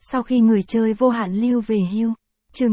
Sau khi người chơi vô hạn lưu về hưu. Chương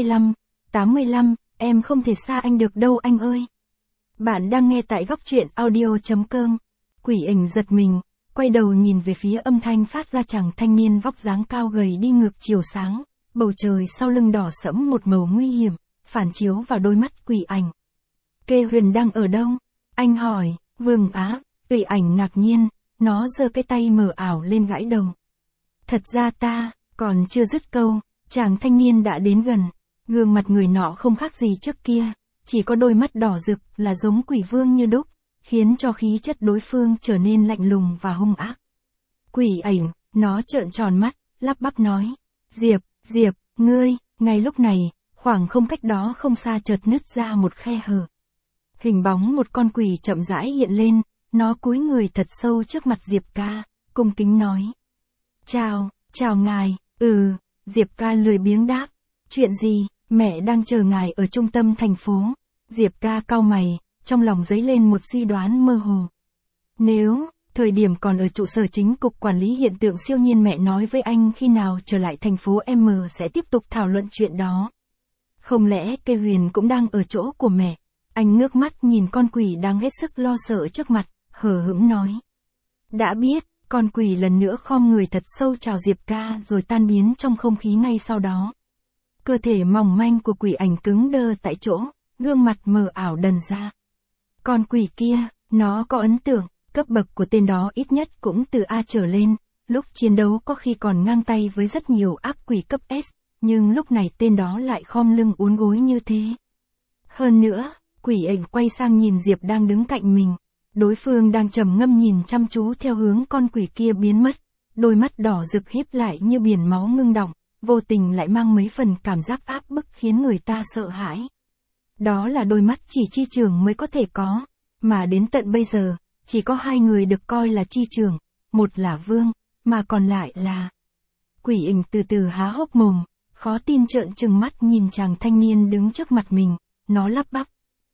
85, em không thể xa anh được đâu anh ơi. Bạn đang nghe tại góc truyện audio.com. Quỷ ảnh giật mình, quay đầu nhìn về phía âm thanh phát ra chàng thanh niên vóc dáng cao gầy đi ngược chiều sáng, bầu trời sau lưng đỏ sẫm một màu nguy hiểm, phản chiếu vào đôi mắt quỷ ảnh. Kê Huyền đang ở đâu? Anh hỏi. Vương Á. Quỷ ảnh ngạc nhiên, nó giơ cái tay mờ ảo lên gãi đầu. Thật ra ta, còn chưa dứt câu, chàng thanh niên đã đến gần. Gương mặt người nọ không khác gì trước kia, chỉ có đôi mắt đỏ rực là giống quỷ vương như đúc, khiến cho khí chất đối phương trở nên lạnh lùng và hung ác. Quỷ ảnh, nó trợn tròn mắt, lắp bắp nói. Diệp, ngươi. Ngay lúc này, khoảng không cách đó không xa chợt nứt ra một khe hở. Hình bóng một con quỷ chậm rãi hiện lên, nó cúi người thật sâu trước mặt Diệp ca, cung kính nói. Chào ngài. Diệp ca lười biếng đáp. Chuyện gì? Mẹ đang chờ ngài ở trung tâm thành phố. Diệp ca cau mày, trong lòng dấy lên một suy đoán mơ hồ. Nếu, thời điểm còn ở trụ sở chính cục quản lý hiện tượng siêu nhiên mẹ nói với anh khi nào trở lại thành phố M sẽ tiếp tục thảo luận chuyện đó. Không lẽ Kê Huyền cũng đang ở chỗ của mẹ? Anh ngước mắt nhìn con quỷ đang hết sức lo sợ trước mặt, hờ hững nói. Đã biết, con quỷ lần nữa khom người thật sâu chào Diệp ca rồi tan biến trong không khí ngay sau đó. Cơ thể mỏng manh của quỷ ảnh cứng đơ tại chỗ, gương mặt mờ ảo đần ra. Con quỷ kia, nó có ấn tượng, cấp bậc của tên đó ít nhất cũng từ A trở lên, lúc chiến đấu có khi còn ngang tay với rất nhiều ác quỷ cấp S, nhưng lúc này tên đó lại khom lưng uốn gối như thế. Hơn nữa, quỷ ảnh quay sang nhìn Diệp đang đứng cạnh mình. Đối phương đang trầm ngâm nhìn chăm chú theo hướng con quỷ kia biến mất, đôi mắt đỏ rực híp lại như biển máu ngưng đọng, vô tình lại mang mấy phần cảm giác áp bức khiến người ta sợ hãi. Đó là đôi mắt chỉ chi trưởng mới có thể có, mà đến tận bây giờ, chỉ có hai người được coi là chi trưởng, một là Vương, mà còn lại là... Quỷ ảnh từ từ há hốc mồm, khó tin trợn trừng mắt nhìn chàng thanh niên đứng trước mặt mình, nó lắp bắp.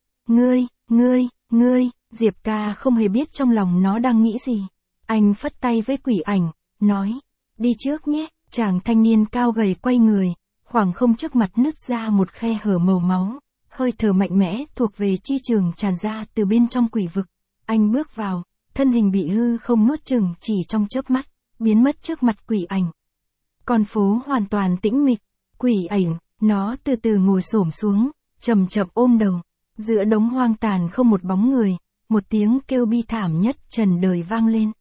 Ngươi, Diệp ca không hề biết trong lòng nó đang nghĩ gì. Anh phất tay với quỷ ảnh, nói, đi trước nhé. Chàng thanh niên cao gầy quay người, khoảng không trước mặt nứt ra một khe hở màu máu, hơi thở mạnh mẽ thuộc về chi trường tràn ra từ bên trong quỷ vực. Anh bước vào, thân hình bị hư không nuốt chửng chỉ trong chớp mắt, biến mất trước mặt quỷ ảnh. Con phố hoàn toàn tĩnh mịch, quỷ ảnh, nó từ từ ngồi xổm xuống, chậm chậm ôm đầu. Giữa đống hoang tàn không một bóng người, một tiếng kêu bi thảm nhất trần đời vang lên.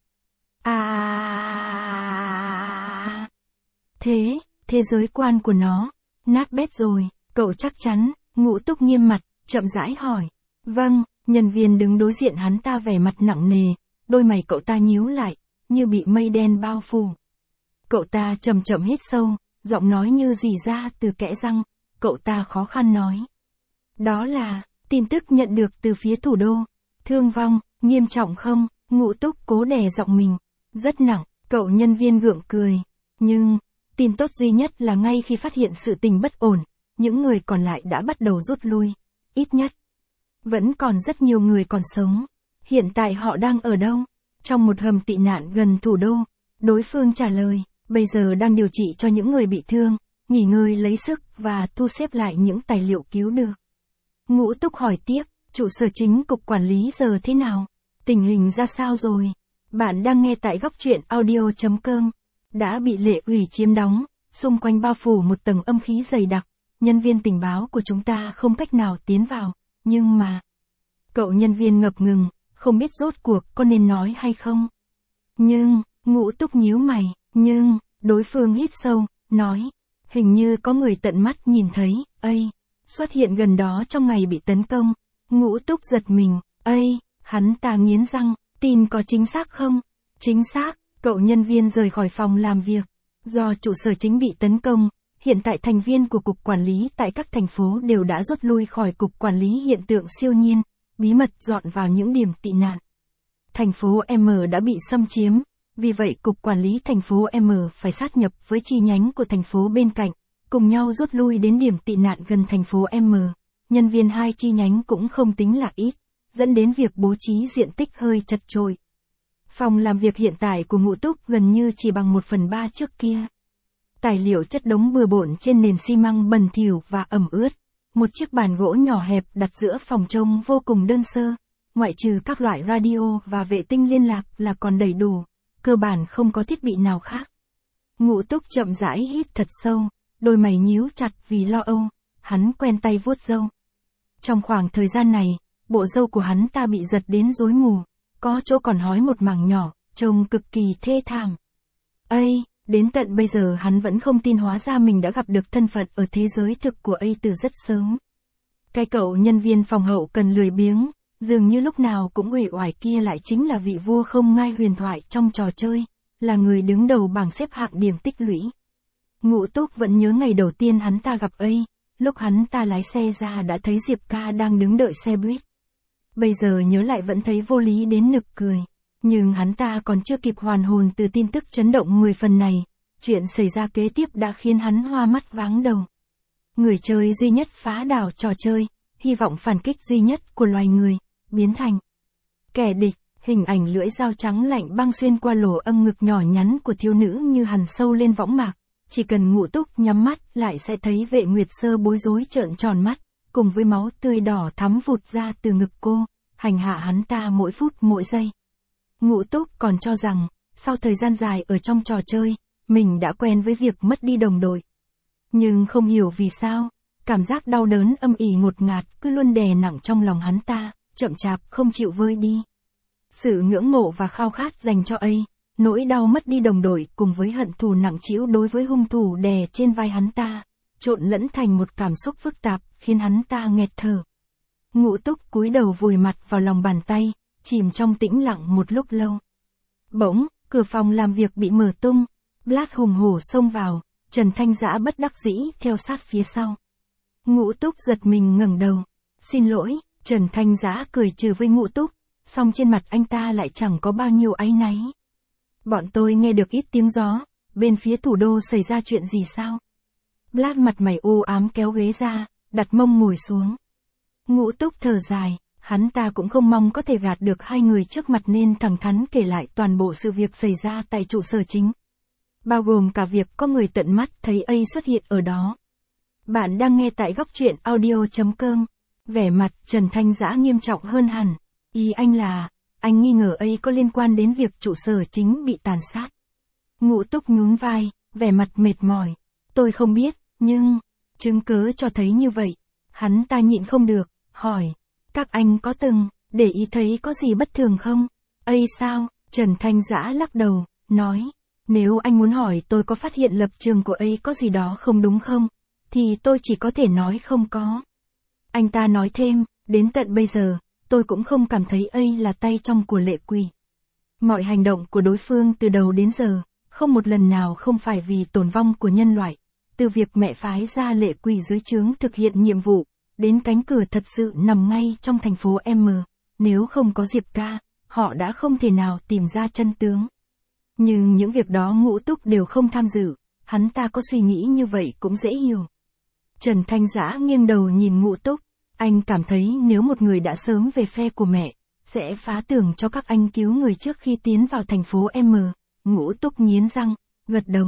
Thế giới quan của nó, nát bét rồi, cậu chắc chắn? Ngũ Túc nghiêm mặt, chậm rãi hỏi. Vâng, nhân viên đứng đối diện hắn ta vẻ mặt nặng nề, đôi mày cậu ta nhíu lại, như bị mây đen bao phủ. Cậu ta chậm chậm hít sâu, giọng nói như rỉ ra từ kẽ răng, cậu ta khó khăn nói. Đó là... tin tức nhận được từ phía thủ đô. Thương vong, nghiêm trọng không? Ngũ Túc cố đè giọng mình. Rất nặng, cậu nhân viên gượng cười. Nhưng, tin tốt duy nhất là ngay khi phát hiện sự tình bất ổn, những người còn lại đã bắt đầu rút lui. Ít nhất, vẫn còn rất nhiều người còn sống. Hiện tại họ đang ở đâu? Trong một hầm tị nạn gần thủ đô. Đối phương trả lời, bây giờ đang điều trị cho những người bị thương, nghỉ ngơi lấy sức và thu xếp lại những tài liệu cứu được. Ngũ Túc hỏi tiếp, trụ sở chính cục quản lý giờ thế nào? Tình hình ra sao rồi? Bạn đang nghe tại góc truyện audio.com. Đã bị lệ ủy chiếm đóng, xung quanh bao phủ một tầng âm khí dày đặc, nhân viên tình báo của chúng ta không cách nào tiến vào, nhưng mà... Cậu nhân viên ngập ngừng, không biết rốt cuộc có nên nói hay không? Nhưng, Ngũ Túc nhíu mày, đối phương hít sâu, nói, hình như có người tận mắt nhìn thấy, xuất hiện gần đó trong ngày bị tấn công. Ngũ Túc giật mình, hắn ta nghiến răng, tin có chính xác không? Chính xác, cậu nhân viên rời khỏi phòng làm việc. Do trụ sở chính bị tấn công, hiện tại thành viên của cục quản lý tại các thành phố đều đã rút lui khỏi cục quản lý hiện tượng siêu nhiên, bí mật dọn vào những điểm tị nạn. Thành phố M đã bị xâm chiếm, vì vậy cục quản lý thành phố M phải sát nhập với chi nhánh của thành phố bên cạnh, cùng nhau rút lui đến điểm tị nạn gần thành phố M. Nhân viên hai chi nhánh cũng không tính là ít, dẫn đến việc bố trí diện tích hơi chật chội. Phòng làm việc hiện tại của Ngũ Túc gần như chỉ bằng 1/3 trước kia. Tài liệu chất đống bừa bộn trên nền xi măng bẩn thỉu và ẩm ướt. Một chiếc bàn gỗ nhỏ hẹp đặt giữa phòng trông vô cùng đơn sơ. Ngoại trừ các loại radio và vệ tinh liên lạc là còn đầy đủ. Cơ bản không có thiết bị nào khác. Ngũ Túc chậm rãi hít thật sâu. Đôi mày nhíu chặt vì lo âu. Hắn quen tay vuốt râu. Trong khoảng thời gian này, bộ râu của hắn ta bị giật đến rối mù. Có chỗ còn hói một mảng nhỏ, trông cực kỳ thê thảm. Ây! Đến tận bây giờ hắn vẫn không tin hóa ra mình đã gặp được thân phận ở thế giới thực của A từ rất sớm. Cái cậu nhân viên phòng hậu cần lười biếng, dường như lúc nào cũng uể oải kia lại chính là vị vua không ngai huyền thoại trong trò chơi, là người đứng đầu bảng xếp hạng điểm tích lũy. Ngũ Túc vẫn nhớ ngày đầu tiên hắn ta gặp A, lúc hắn ta lái xe ra đã thấy Diệp Ca đang đứng đợi xe buýt. Bây giờ nhớ lại vẫn thấy vô lý đến nực cười. Nhưng hắn ta còn chưa kịp hoàn hồn từ tin tức chấn động 10 phần này, chuyện xảy ra kế tiếp đã khiến hắn hoa mắt váng đầu. Người chơi duy nhất phá đảo trò chơi, hy vọng phản kích duy nhất của loài người, biến thành kẻ địch, hình ảnh lưỡi dao trắng lạnh băng xuyên qua lỗ âm ngực nhỏ nhắn của thiếu nữ như hằn sâu lên võng mạc, chỉ cần Ngũ Túc nhắm mắt lại sẽ thấy Vệ Nguyệt Sơ bối rối trợn tròn mắt, cùng với máu tươi đỏ thắm vụt ra từ ngực cô, hành hạ hắn ta mỗi phút mỗi giây. Ngũ Túc còn cho rằng, sau thời gian dài ở trong trò chơi, mình đã quen với việc mất đi đồng đội. Nhưng không hiểu vì sao, cảm giác đau đớn âm ỉ ngột ngạt cứ luôn đè nặng trong lòng hắn ta, chậm chạp không chịu vơi đi. Sự ngưỡng mộ và khao khát dành cho A, nỗi đau mất đi đồng đội cùng với hận thù nặng trĩu đối với hung thủ đè trên vai hắn ta, trộn lẫn thành một cảm xúc phức tạp, khiến hắn ta nghẹt thở. Ngũ Túc cúi đầu vùi mặt vào lòng bàn tay, chìm trong tĩnh lặng một lúc lâu. Bỗng, cửa phòng làm việc bị mở tung, Blast hùng hổ xông vào, Trần Thanh Dã bất đắc dĩ theo sát phía sau. Ngũ Túc giật mình ngẩng đầu. Xin lỗi, Trần Thanh Dã cười trừ với Ngũ Túc, song trên mặt anh ta lại chẳng có bao nhiêu áy náy. Bọn tôi nghe được ít tiếng gió, bên phía thủ đô xảy ra chuyện gì sao? Blast mặt mày u ám kéo ghế ra, đặt mông ngồi xuống. Ngũ Túc thở dài. Hắn ta cũng không mong có thể gạt được hai người trước mặt nên thẳng thắn kể lại toàn bộ sự việc xảy ra tại trụ sở chính. Bao gồm cả việc có người tận mắt thấy A xuất hiện ở đó. Bạn đang nghe tại góc truyện audio.com. Vẻ mặt Trần Thanh Dã nghiêm trọng hơn hẳn. Ý anh là, anh nghi ngờ A có liên quan đến việc trụ sở chính bị tàn sát. Ngũ Túc nhún vai, vẻ mặt mệt mỏi. Tôi không biết, nhưng, chứng cứ cho thấy như vậy. Hắn ta nhịn không được, hỏi. Các anh có từng để ý thấy có gì bất thường không? A sao? Trần Thanh Dã lắc đầu, nói. Nếu anh muốn hỏi tôi có phát hiện lập trường của A có gì đó không đúng không? Thì tôi chỉ có thể nói không có. Anh ta nói thêm, đến tận bây giờ, tôi cũng không cảm thấy A là tay trong của Lệ Quỷ. Mọi hành động của đối phương từ đầu đến giờ, không một lần nào không phải vì tổn vong của nhân loại. Từ việc mẹ phái ra Lệ Quỷ dưới trướng thực hiện nhiệm vụ, đến cánh cửa thật sự nằm ngay trong thành phố M. Nếu không có Diệp Ca, họ đã không thể nào tìm ra chân tướng. Nhưng những việc đó Ngũ Túc đều không tham dự, hắn ta có suy nghĩ như vậy cũng dễ hiểu. Trần Thanh Dã nghiêng đầu nhìn Ngũ Túc, anh cảm thấy nếu một người đã sớm về phe của mẹ, sẽ phá tưởng cho các anh cứu người trước khi tiến vào thành phố M. Ngũ Túc nghiến răng, gật đầu.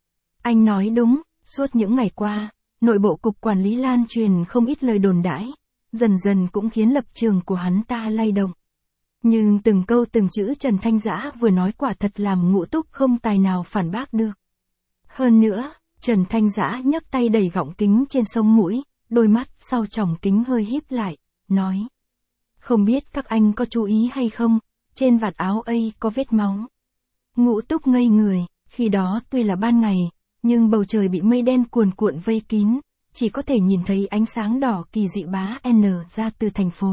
Anh nói đúng, suốt những ngày qua, nội bộ cục quản lý lan truyền không ít lời đồn đãi, dần dần cũng khiến lập trường của hắn ta lay động. Nhưng từng câu từng chữ Trần Thanh Dã vừa nói quả thật làm Ngũ Túc không tài nào phản bác được. Hơn nữa, Trần Thanh Dã nhấc tay đẩy gọng kính trên sống mũi, đôi mắt sau tròng kính hơi híp lại, nói. Không biết các anh có chú ý hay không, trên vạt áo A có vết máu. Ngũ Túc ngây người, khi đó tuy là ban ngày, nhưng bầu trời bị mây đen cuồn cuộn vây kín, chỉ có thể nhìn thấy ánh sáng đỏ kỳ dị bá N ra từ thành phố.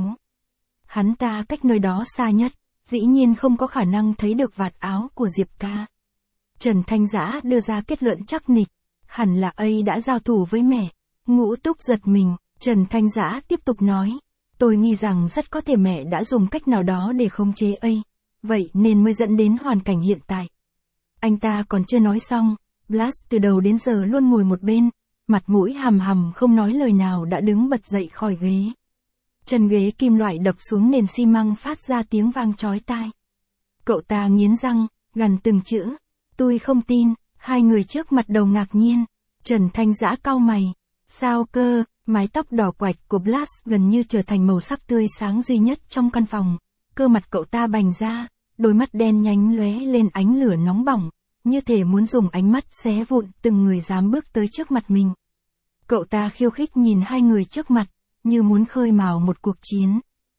Hắn ta cách nơi đó xa nhất, dĩ nhiên không có khả năng thấy được vạt áo của Diệp Ca. Trần Thanh Dã đưa ra kết luận chắc nịch, hẳn là A đã giao thủ với mẹ. Ngũ Túc giật mình, Trần Thanh Dã tiếp tục nói, tôi nghi rằng rất có thể mẹ đã dùng cách nào đó để khống chế A, vậy nên mới dẫn đến hoàn cảnh hiện tại. Anh ta còn chưa nói xong, Blast từ đầu đến giờ luôn ngồi một bên, mặt mũi hằm hằm không nói lời nào đã đứng bật dậy khỏi ghế. Chân ghế kim loại đập xuống nền xi măng phát ra tiếng vang chói tai. Cậu ta nghiến răng, gằn từng chữ, tôi không tin, Hai người trước mặt đầu ngạc nhiên. Trần Thanh Dã cau mày. Sao cơ? Mái tóc đỏ quạch của Blast gần như trở thành màu sắc tươi sáng duy nhất trong căn phòng. Cơ mặt cậu ta bành ra, đôi mắt đen nhánh lóe lên ánh lửa nóng bỏng, như thể muốn dùng ánh mắt xé vụn từng người dám bước tới trước mặt mình. Cậu ta khiêu khích nhìn hai người trước mặt, như muốn khơi mào một cuộc chiến.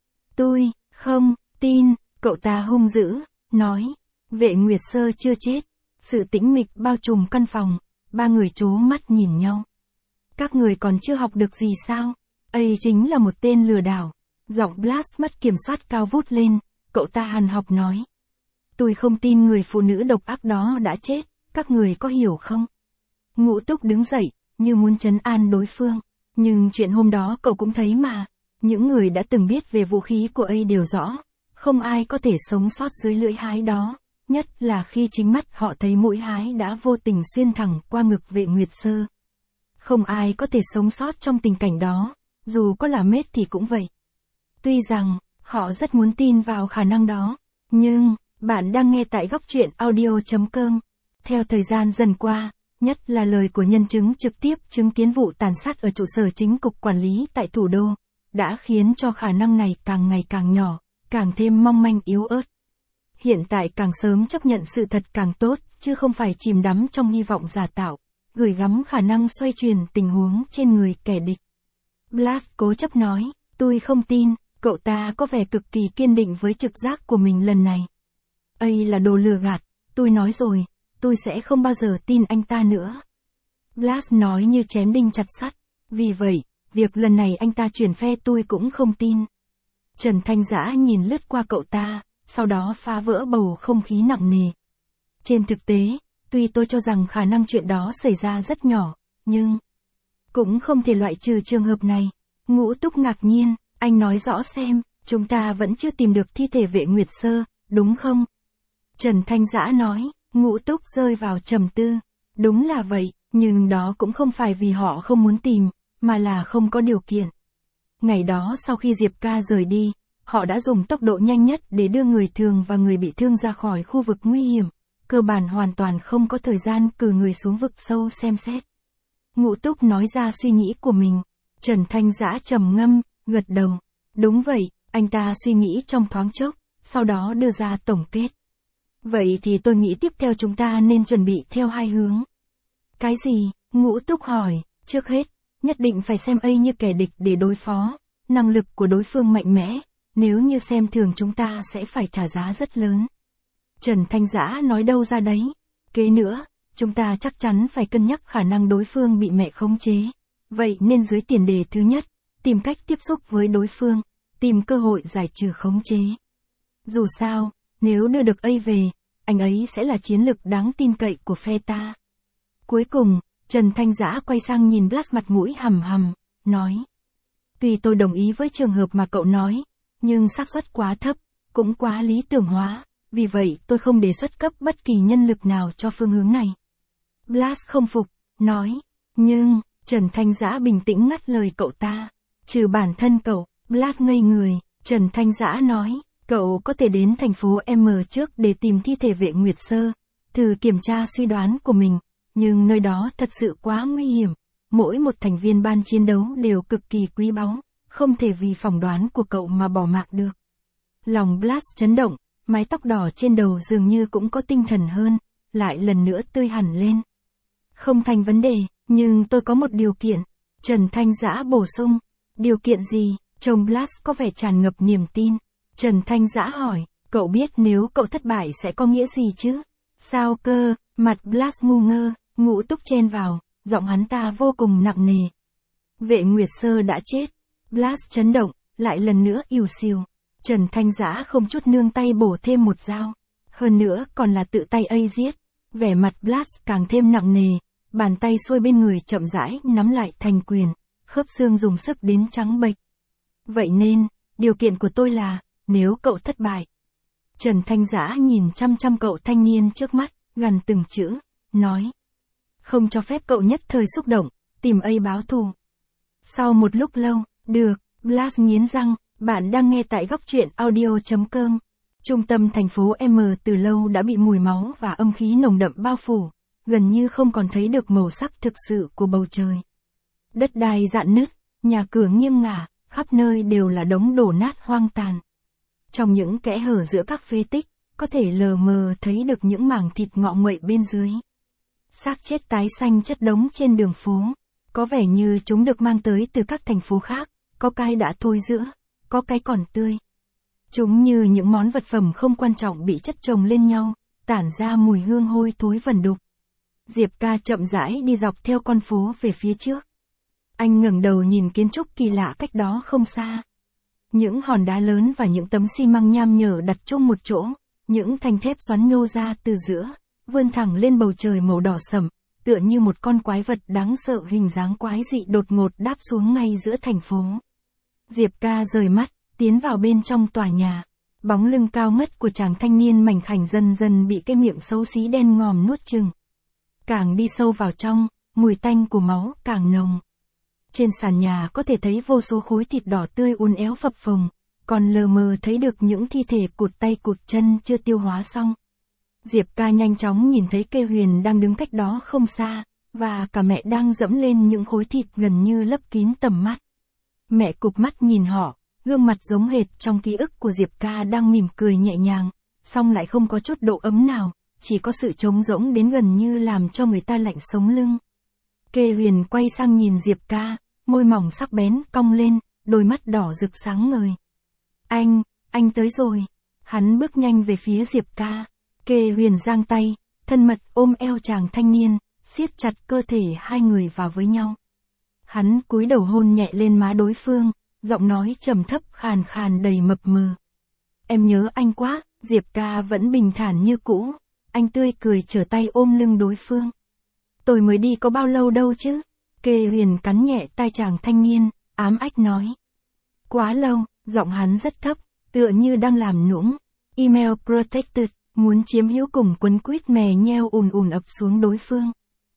Tôi không tin, cậu ta hung dữ, nói. Vệ Nguyệt Sơ chưa chết. Sự tĩnh mịch bao trùm căn phòng, ba người trố mắt nhìn nhau. Các người còn chưa học được gì sao? Ấy chính là một tên lừa đảo. Giọng Blast mất kiểm soát cao vút lên, cậu ta hằn học nói. Tôi không tin người phụ nữ độc ác đó đã chết, các người có hiểu không? Ngũ Túc đứng dậy, như muốn trấn an đối phương. Nhưng chuyện hôm đó cậu cũng thấy mà. Những người đã từng biết về vũ khí của ấy đều rõ. Không ai có thể sống sót dưới lưỡi hái đó. Nhất là khi chính mắt họ thấy mũi hái đã vô tình xuyên thẳng qua ngực Vệ Nguyệt Sơ. Không ai có thể sống sót trong tình cảnh đó, dù có là mết thì cũng vậy. Tuy rằng, họ rất muốn tin vào khả năng đó, nhưng, bạn đang nghe tại góc truyện audio.com. Theo thời gian dần qua, nhất là lời của nhân chứng trực tiếp chứng kiến vụ tàn sát ở trụ sở chính cục quản lý tại thủ đô, đã khiến cho khả năng này càng ngày càng nhỏ, càng thêm mong manh yếu ớt. Hiện tại càng sớm chấp nhận sự thật càng tốt, chứ không phải chìm đắm trong hy vọng giả tạo, gửi gắm khả năng xoay chuyển tình huống trên người kẻ địch. Blast cố chấp nói, tôi không tin, cậu ta có vẻ cực kỳ kiên định với trực giác của mình lần này. Ấy là đồ lừa gạt, tôi nói rồi, tôi sẽ không bao giờ tin anh ta nữa. Blast nói như chém đinh chặt sắt, vì vậy, việc lần này anh ta chuyển phe tôi cũng không tin. Trần Thanh Dã nhìn lướt qua cậu ta, sau đó phá vỡ bầu không khí nặng nề. Trên thực tế, tuy tôi cho rằng khả năng chuyện đó xảy ra rất nhỏ, nhưng cũng không thể loại trừ trường hợp này. Ngũ Túc ngạc nhiên, anh nói rõ xem, chúng ta vẫn chưa tìm được thi thể Vệ Nguyệt Sơ, đúng không? Trần Thanh Dã nói, Ngũ Túc rơi vào trầm tư. Đúng là vậy, nhưng đó cũng không phải vì họ không muốn tìm, mà là không có điều kiện. Ngày đó sau khi Diệp Ca rời đi, họ đã dùng tốc độ nhanh nhất để đưa người thường và người bị thương ra khỏi khu vực nguy hiểm, cơ bản hoàn toàn không có thời gian cử người xuống vực sâu xem xét. Ngũ Túc nói ra suy nghĩ của mình. Trần Thanh Dã trầm ngâm, gật đầu. Đúng vậy, anh ta suy nghĩ trong thoáng chốc, sau đó đưa ra tổng kết. Vậy thì tôi nghĩ tiếp theo chúng ta nên chuẩn bị theo hai hướng. Cái gì? Ngũ Túc hỏi. Trước hết, nhất định phải xem ấy như kẻ địch để đối phó. Năng lực của đối phương mạnh mẽ, nếu như xem thường chúng ta sẽ phải trả giá rất lớn. Trần Thanh Dã nói đâu ra đấy. Kế nữa, chúng ta chắc chắn phải cân nhắc khả năng đối phương bị mẹ khống chế. Vậy nên dưới tiền đề thứ nhất, tìm cách tiếp xúc với đối phương, tìm cơ hội giải trừ khống chế. Dù sao, nếu đưa được ấy về, anh ấy sẽ là chiến lực đáng tin cậy của phe ta. Cuối cùng, Trần Thanh Dã quay sang nhìn Blast mặt mũi hầm hầm, nói. Tuy tôi đồng ý với trường hợp mà cậu nói, nhưng xác suất quá thấp, cũng quá lý tưởng hóa, vì vậy tôi không đề xuất cấp bất kỳ nhân lực nào cho phương hướng này. Blast không phục, nói, nhưng, Trần Thanh Dã bình tĩnh ngắt lời cậu ta. Trừ bản thân cậu, Blast ngây người, Trần Thanh Dã nói, cậu có thể đến thành phố M trước để tìm thi thể Vệ Nguyệt Sơ, thử kiểm tra suy đoán của mình, nhưng nơi đó thật sự quá nguy hiểm, mỗi một thành viên ban chiến đấu đều cực kỳ quý báu, không thể vì phỏng đoán của cậu mà bỏ mạng được. Lòng Blast chấn động, mái tóc đỏ trên đầu dường như cũng có tinh thần hơn, lại lần nữa tươi hẳn lên. Không thành vấn đề, nhưng tôi có một điều kiện. Trần Thanh Dã bổ sung. Điều kiện gì? Trông Blast có vẻ tràn ngập niềm tin. Trần Thanh Dã hỏi, cậu biết nếu cậu thất bại sẽ có nghĩa gì chứ? Sao cơ? Mặt Blast ngu ngơ, Ngũ Túc chen vào, giọng hắn ta vô cùng nặng nề. Vệ Nguyệt Sơ đã chết. Blast chấn động, lại lần nữa ìu xìu. Trần Thanh Dã không chút nương tay bổ thêm một dao. Hơn nữa còn là tự tay ấy giết. Vẻ mặt Blast càng thêm nặng nề, bàn tay xuôi bên người chậm rãi nắm lại thành quyền, khớp xương dùng sức đến trắng bệch. Vậy nên, điều kiện của tôi là, nếu cậu thất bại. Trần Thanh Dã nhìn chăm chăm cậu thanh niên trước mắt, gằn từng chữ, nói. Không cho phép cậu nhất thời xúc động, tìm ấy báo thù. Sau một lúc lâu, được, Blast nghiến răng, bạn đang nghe tại góc truyện audio.com. Trung tâm thành phố M từ lâu đã bị mùi máu và âm khí nồng đậm bao phủ. gần như không còn thấy được màu sắc thực sự của bầu trời. Đất đai rạn nứt, nhà cửa nghiêng ngả, khắp nơi đều là đống đổ nát hoang tàn. Trong những kẽ hở giữa các phế tích, có thể lờ mờ thấy được những mảng thịt ngọ nguậy bên dưới. Xác chết tái xanh chất đống trên đường phố, có vẻ như chúng được mang tới từ các thành phố khác, có cái đã thối rữa, có cái còn tươi. Chúng như những món vật phẩm không quan trọng bị chất chồng lên nhau, tản ra mùi hương hôi thối vẩn đục. Diệp Ca chậm rãi đi dọc theo con phố về phía trước. Anh ngẩng đầu nhìn kiến trúc kỳ lạ cách đó không xa. Những hòn đá lớn và những tấm xi măng nham nhở đặt chung một chỗ, những thanh thép xoắn nhô ra từ giữa, vươn thẳng lên bầu trời màu đỏ sẫm, tựa như một con quái vật đáng sợ hình dáng quái dị đột ngột đáp xuống ngay giữa thành phố. Diệp Ca rời mắt, tiến vào bên trong tòa nhà. Bóng lưng cao ngất của chàng thanh niên mảnh khảnh dần dần bị cái miệng xấu xí đen ngòm nuốt chửng. Càng đi sâu vào trong, mùi tanh của máu càng nồng. Trên sàn nhà có thể thấy vô số khối thịt đỏ tươi uốn éo phập phồng, còn lờ mờ thấy được những thi thể cụt tay cụt chân chưa tiêu hóa xong. Diệp Ca nhanh chóng nhìn thấy Kê Huyền đang đứng cách đó không xa, và cả mẹ đang dẫm lên những khối thịt gần như lấp kín tầm mắt. Mẹ cụp mắt nhìn họ, gương mặt giống hệt trong ký ức của Diệp Ca đang mỉm cười nhẹ nhàng, song lại không có chút độ ấm nào, chỉ có sự trống rỗng đến gần như làm cho người ta lạnh sống lưng. Kê Huyền quay sang nhìn Diệp Ca, môi mỏng sắc bén cong lên, đôi mắt đỏ rực sáng ngời. Anh tới rồi. Hắn bước nhanh về phía Diệp Ca. Kê Huyền giang tay, thân mật ôm eo chàng thanh niên, siết chặt cơ thể hai người vào với nhau. Hắn cúi đầu hôn nhẹ lên má đối phương, giọng nói trầm thấp khàn khàn đầy mập mờ. Em nhớ anh quá. Diệp Ca vẫn bình thản như cũ. Anh tươi cười trở tay ôm lưng đối phương. Tôi mới đi có bao lâu đâu chứ? Kê Huyền cắn nhẹ tai chàng thanh niên, ám ách nói. Quá lâu, giọng hắn rất thấp, tựa như đang làm nũng. Email protected, muốn chiếm hữu cùng quấn quýt mè nheo ùn ập xuống đối phương.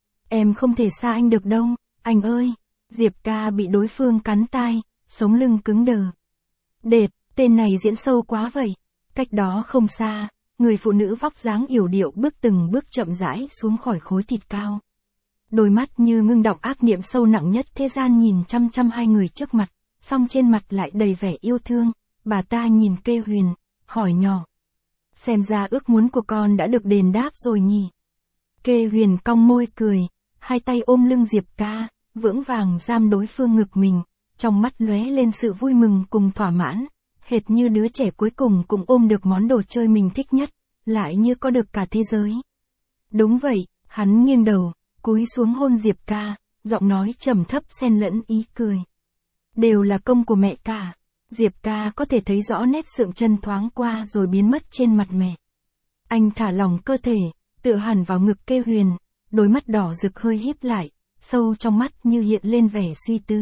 Em không thể xa anh được đâu, anh ơi. Diệp Ca bị đối phương cắn tai, sống lưng cứng đờ. Đệt, tên này diễn sâu quá vậy. Cách đó không xa, người phụ nữ vóc dáng yểu điệu bước từng bước chậm rãi xuống khỏi khối thịt cao. Đôi mắt như ngưng đọng ác niệm sâu nặng nhất thế gian nhìn chăm chăm hai người trước mặt, song trên mặt lại đầy vẻ yêu thương. Bà ta nhìn Kê Huyền, hỏi nhỏ. Xem ra ước muốn của con đã được đền đáp rồi nhỉ? Kê Huyền cong môi cười, hai tay ôm lưng Diệp Ca, vững vàng giam đối phương ngực mình, trong mắt lóe lên sự vui mừng cùng thỏa mãn, hệt như đứa trẻ cuối cùng cũng ôm được món đồ chơi mình thích nhất, lại như có được cả thế giới. Đúng vậy, hắn nghiêng đầu, cúi xuống hôn Diệp Ca, giọng nói trầm thấp xen lẫn ý cười. Đều là công của mẹ cả. Diệp Ca có thể thấy rõ nét sượng chân thoáng qua rồi biến mất trên mặt mẹ. Anh thả lỏng cơ thể, tựa hẳn vào ngực Kê Huyền, đôi mắt đỏ rực hơi híp lại, sâu trong mắt như hiện lên vẻ suy tư.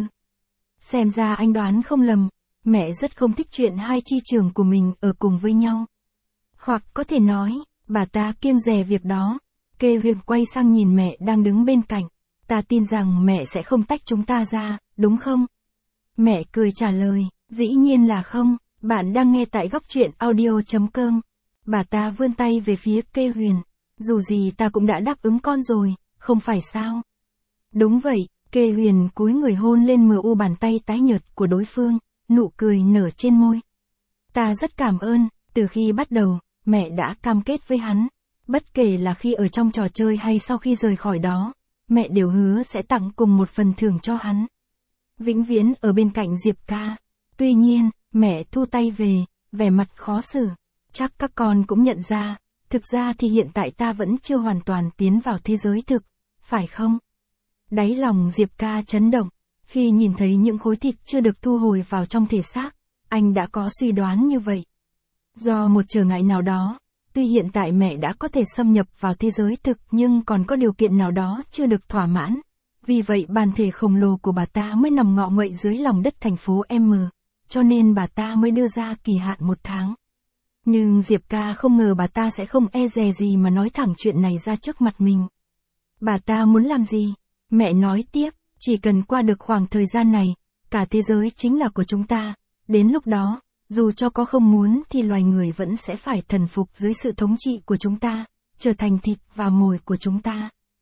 Xem ra anh đoán không lầm, mẹ rất không thích chuyện hai chi trường của mình ở cùng với nhau. Hoặc có thể nói, bà ta kiêng dè việc đó. Kê Huyền quay sang nhìn mẹ đang đứng bên cạnh. Ta tin rằng mẹ sẽ không tách chúng ta ra, đúng không? Mẹ cười trả lời, dĩ nhiên là không, bạn đang nghe tại góc truyện audio.com. Bà ta vươn tay về phía Kê Huyền. Dù gì ta cũng đã đáp ứng con rồi, không phải sao? Đúng vậy, Kê Huyền cúi người hôn lên mờ u bàn tay tái nhợt của đối phương, nụ cười nở trên môi. Ta rất cảm ơn, từ khi bắt đầu, mẹ đã cam kết với hắn. Bất kể là khi ở trong trò chơi hay sau khi rời khỏi đó, mẹ đều hứa sẽ tặng cùng một phần thưởng cho hắn. Vĩnh viễn ở bên cạnh Diệp Ca. Tuy nhiên, mẹ thu tay về, vẻ mặt khó xử. Chắc các con cũng nhận ra, thực ra thì hiện tại ta vẫn chưa hoàn toàn tiến vào thế giới thực, phải không? Đáy lòng Diệp Ca chấn động, khi nhìn thấy những khối thịt chưa được thu hồi vào trong thể xác, anh đã có suy đoán như vậy. Do một trở ngại nào đó, tuy hiện tại mẹ đã có thể xâm nhập vào thế giới thực nhưng còn có điều kiện nào đó chưa được thỏa mãn. Vì vậy bản thể khổng lồ của bà ta mới nằm ngọ nguậy dưới lòng đất thành phố M, cho nên bà ta mới đưa ra kỳ hạn 1 tháng. Nhưng Diệp Ca không ngờ bà ta sẽ không e dè gì mà nói thẳng chuyện này ra trước mặt mình. Bà ta muốn làm gì? Mẹ nói tiếp, chỉ cần qua được khoảng thời gian này, cả thế giới chính là của chúng ta. Đến lúc đó, dù cho có không muốn thì loài người vẫn sẽ phải thần phục dưới sự thống trị của chúng ta, trở thành thịt và mồi của chúng ta.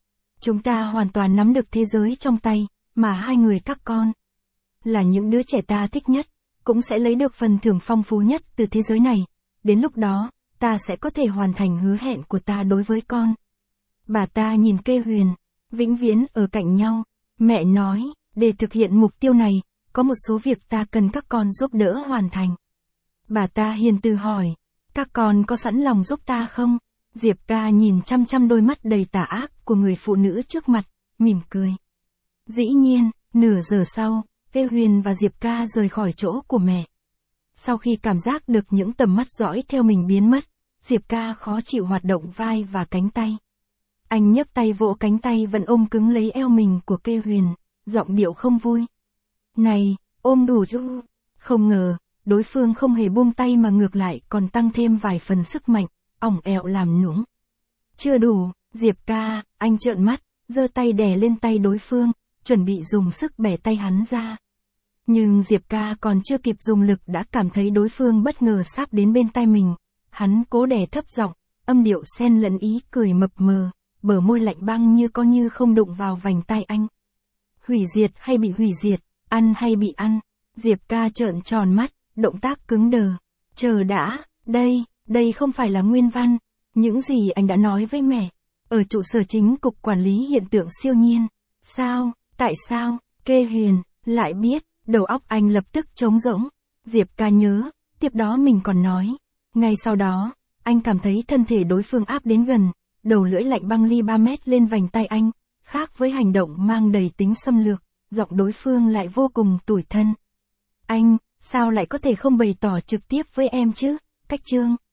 Chúng ta hoàn toàn nắm được thế giới trong tay, mà hai người các con là những đứa trẻ ta thích nhất, cũng sẽ lấy được phần thưởng phong phú nhất từ thế giới này. Đến lúc đó, ta sẽ có thể hoàn thành hứa hẹn của ta đối với con. Bà ta nhìn Kê Huyền, vĩnh viễn ở cạnh nhau. Mẹ nói, để thực hiện mục tiêu này, có một số việc ta cần các con giúp đỡ hoàn thành. Bà ta hiền từ hỏi, các con có sẵn lòng giúp ta không? Diệp Ca nhìn chăm chăm đôi mắt đầy tà ác của người phụ nữ trước mặt, mỉm cười. Dĩ nhiên, nửa giờ sau, Kê Huyền và Diệp Ca rời khỏi chỗ của mẹ. Sau khi cảm giác được những tầm mắt dõi theo mình biến mất, Diệp Ca khó chịu hoạt động vai và cánh tay. Anh nhấc tay vỗ cánh tay vẫn ôm cứng lấy eo mình của Kê Huyền, giọng điệu không vui. Này, ôm đủ chứ? Không ngờ, đối phương không hề buông tay mà ngược lại còn tăng thêm vài phần sức mạnh, ỏng ẹo làm nũng. Chưa đủ, Diệp Ca, anh trợn mắt, giơ tay đè lên tay đối phương, chuẩn bị dùng sức bẻ tay hắn ra. Nhưng Diệp Ca còn chưa kịp dùng lực đã cảm thấy đối phương bất ngờ sáp đến bên tai mình. Hắn cố đè thấp giọng, âm điệu xen lẫn ý cười mập mờ, bờ môi lạnh băng như có như không đụng vào vành tai anh. Hủy diệt hay bị hủy diệt, ăn hay bị ăn, Diệp Ca trợn tròn mắt, động tác cứng đờ. Chờ đã, đây không phải là nguyên văn, những gì anh đã nói với mẹ, ở trụ sở chính cục quản lý hiện tượng siêu nhiên. Sao, tại sao, Kê Huyền, lại biết, đầu óc anh lập tức trống rỗng. Diệp Ca nhớ, tiếp đó mình còn nói. Ngay sau đó, anh cảm thấy thân thể đối phương áp đến gần, đầu lưỡi lạnh băng ly 3 mét lên vành tay anh, khác với hành động mang đầy tính xâm lược, giọng đối phương lại vô cùng tủi thân. Anh, sao lại có thể không bày tỏ trực tiếp với em chứ? Cách chương